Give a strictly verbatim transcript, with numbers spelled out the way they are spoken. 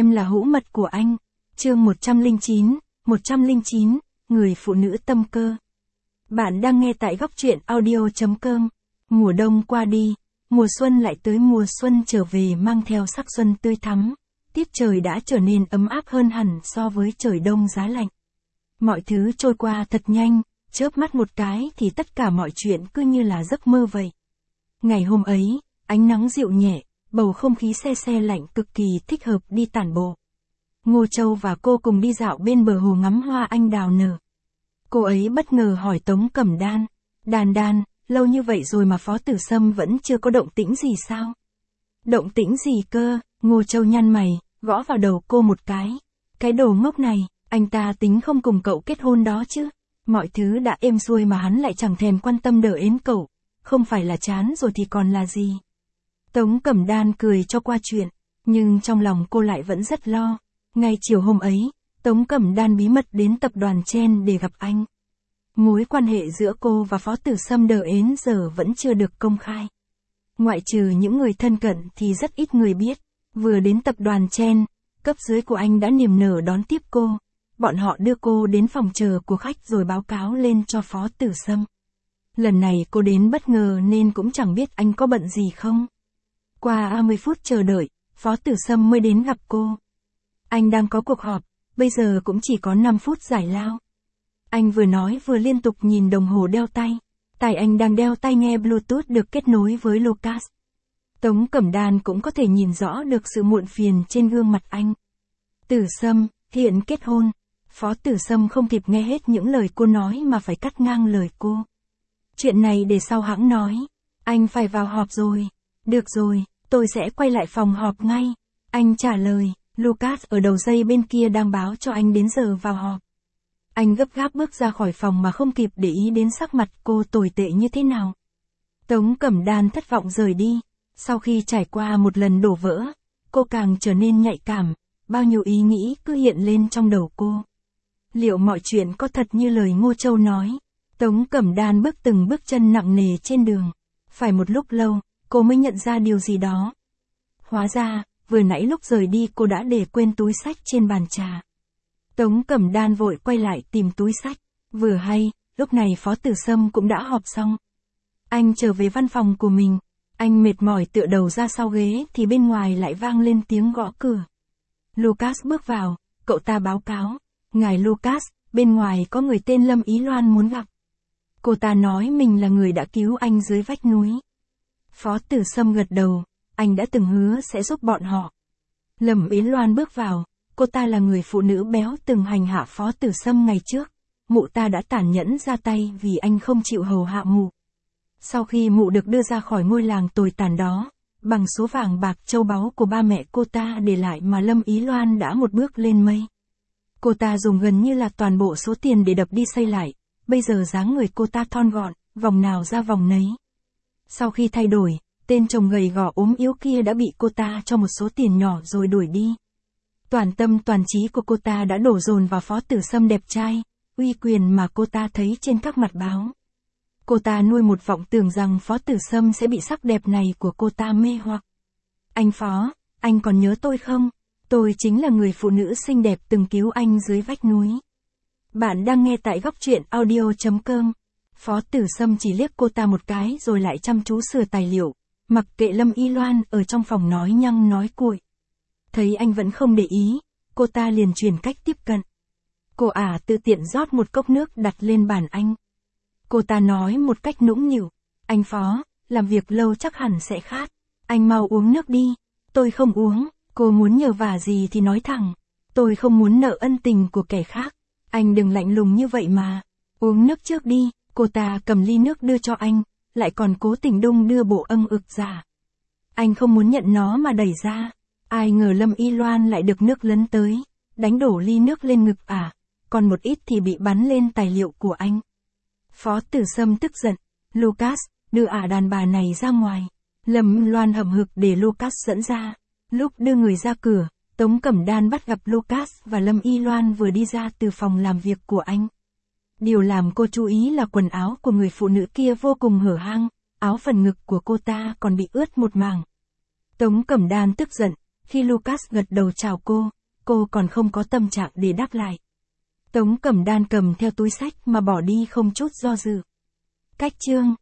Em là hữu mật của anh. Chương một trăm lẻ chín, một trăm lẻ chín, người phụ nữ tâm cơ. Bạn đang nghe tại góc truyện audio chấm com. Mùa đông qua đi, mùa xuân lại tới, mùa xuân trở về mang theo sắc xuân tươi thắm. Tiết trời đã trở nên ấm áp hơn hẳn so với trời đông giá lạnh. Mọi thứ trôi qua thật nhanh, chớp mắt một cái thì tất cả mọi chuyện cứ như là giấc mơ vậy. Ngày hôm ấy, ánh nắng dịu nhẹ, bầu không khí se se lạnh cực kỳ thích hợp đi tản bộ. Ngô Châu và cô cùng đi dạo bên bờ hồ ngắm hoa anh đào nở. Cô ấy bất ngờ hỏi Tống Cẩm Đan, Đan Đan, lâu như vậy rồi mà Phó Tử Sâm vẫn chưa có động tĩnh gì sao? Động tĩnh gì cơ? Ngô Châu nhăn mày, gõ vào đầu cô một cái. Cái đồ ngốc này, anh ta tính không cùng cậu kết hôn đó chứ? Mọi thứ đã êm xuôi mà hắn lại chẳng thèm quan tâm đỡ ến cậu. Không phải là chán rồi thì còn là gì? Tống Cẩm Đan cười cho qua chuyện, nhưng trong lòng cô lại vẫn rất lo. Ngay chiều hôm ấy, Tống Cẩm Đan bí mật đến tập đoàn Chen để gặp anh. Mối quan hệ giữa cô và Phó Tử Sâm đờ ến giờ vẫn chưa được công khai. Ngoại trừ những người thân cận thì rất ít người biết. Vừa đến tập đoàn Chen, cấp dưới của anh đã niềm nở đón tiếp cô. Bọn họ đưa cô đến phòng chờ của khách rồi báo cáo lên cho Phó Tử Sâm. Lần này cô đến bất ngờ nên cũng chẳng biết anh có bận gì không. Qua hai mươi phút chờ đợi, Phó Tử Sâm mới đến gặp cô. Anh đang có cuộc họp, bây giờ cũng chỉ có năm phút giải lao. Anh vừa nói vừa liên tục nhìn đồng hồ đeo tay. Tại anh đang đeo tai nghe Bluetooth được kết nối với Lucas. Tống Cẩm Đan cũng có thể nhìn rõ được sự muộn phiền trên gương mặt anh. Tử Sâm, hiện kết hôn. Phó Tử Sâm không kịp nghe hết những lời cô nói mà phải cắt ngang lời cô. Chuyện này để sau hãng nói. Anh phải vào họp rồi. Được rồi, tôi sẽ quay lại phòng họp ngay. Anh trả lời. Lucas ở đầu dây bên kia đang báo cho anh đến giờ vào họp. Anh gấp gáp bước ra khỏi phòng mà không kịp để ý đến sắc mặt cô tồi tệ như thế nào. Tống Cẩm Đan thất vọng rời đi. Sau khi trải qua một lần đổ vỡ, cô càng trở nên nhạy cảm, bao nhiêu ý nghĩ cứ hiện lên trong đầu cô. Liệu mọi chuyện có thật như lời Ngô Châu nói? Tống Cẩm Đan bước từng bước chân nặng nề trên đường. Phải một lúc lâu, cô mới nhận ra điều gì đó. Hóa ra, vừa nãy lúc rời đi cô đã để quên túi xách trên bàn trà. Tống Cẩm Đan vội quay lại tìm túi xách. Vừa hay, lúc này Phó Tử Sâm cũng đã họp xong. Anh trở về văn phòng của mình. Anh mệt mỏi tựa đầu ra sau ghế thì bên ngoài lại vang lên tiếng gõ cửa. Lucas bước vào, cậu ta báo cáo. Ngài Lucas, bên ngoài có người tên Lâm Ý Loan muốn gặp. Cô ta nói mình là người đã cứu anh dưới vách núi. Phó Tử Sâm gật đầu, anh đã từng hứa sẽ giúp bọn họ. Lâm Ý Loan bước vào, cô ta là người phụ nữ béo từng hành hạ Phó Tử Sâm ngày trước. Mụ ta đã tàn nhẫn ra tay vì anh không chịu hầu hạ mụ. Sau khi mụ được đưa ra khỏi ngôi làng tồi tàn đó, bằng số vàng bạc châu báu của ba mẹ cô ta để lại mà Lâm Ý Loan đã một bước lên mây. Cô ta dùng gần như là toàn bộ số tiền để đập đi xây lại, bây giờ dáng người cô ta thon gọn, vòng nào ra vòng nấy. Sau khi thay đổi, tên chồng gầy gò ốm yếu kia đã bị cô ta cho một số tiền nhỏ rồi đuổi đi. Toàn tâm toàn trí của cô ta đã đổ dồn vào Phó Tử Sâm đẹp trai, uy quyền mà cô ta thấy trên các mặt báo. Cô ta nuôi một vọng tưởng rằng Phó Tử Sâm sẽ bị sắc đẹp này của cô ta mê hoặc. Anh Phó, anh còn nhớ tôi không? Tôi chính là người phụ nữ xinh đẹp từng cứu anh dưới vách núi. Bạn đang nghe tại góc truyện audio chấm com. Phó Tử Sâm chỉ liếc cô ta một cái rồi lại chăm chú sửa tài liệu, mặc kệ Lâm Y Loan ở trong phòng nói nhăng nói cuội. Thấy anh vẫn không để ý, cô ta liền chuyển cách tiếp cận. Cô ả tự tiện rót một cốc nước đặt lên bàn anh. Cô ta nói một cách nũng nịu, anh Phó, làm việc lâu chắc hẳn sẽ khát. Anh mau uống nước đi. Tôi không uống, cô muốn nhờ vả gì thì nói thẳng. Tôi không muốn nợ ân tình của kẻ khác. Anh đừng lạnh lùng như vậy mà. Uống nước trước đi. Cô ta cầm ly nước đưa cho anh, lại còn cố tình đung đưa bộ âng ực ra. Anh không muốn nhận nó mà đẩy ra. Ai ngờ Lâm Y Loan lại được nước lấn tới, đánh đổ ly nước lên ngực ả, còn một ít thì bị bắn lên tài liệu của anh. Phó Tử Sâm tức giận, Lucas, đưa ả đàn bà này ra ngoài. Lâm Loan hậm hực để Lucas dẫn ra. Lúc đưa người ra cửa, Tống Cẩm Đan bắt gặp Lucas và Lâm Y Loan vừa đi ra từ phòng làm việc của anh. Điều làm cô chú ý là quần áo của người phụ nữ kia vô cùng hở hang, áo phần ngực của cô ta còn bị ướt một mảng. Tống Cẩm Đan tức giận, Khi Lucas gật đầu chào cô, cô còn không có tâm trạng để đáp lại. Tống Cẩm Đan cầm theo túi xách mà bỏ đi không chút do dự. Cách chương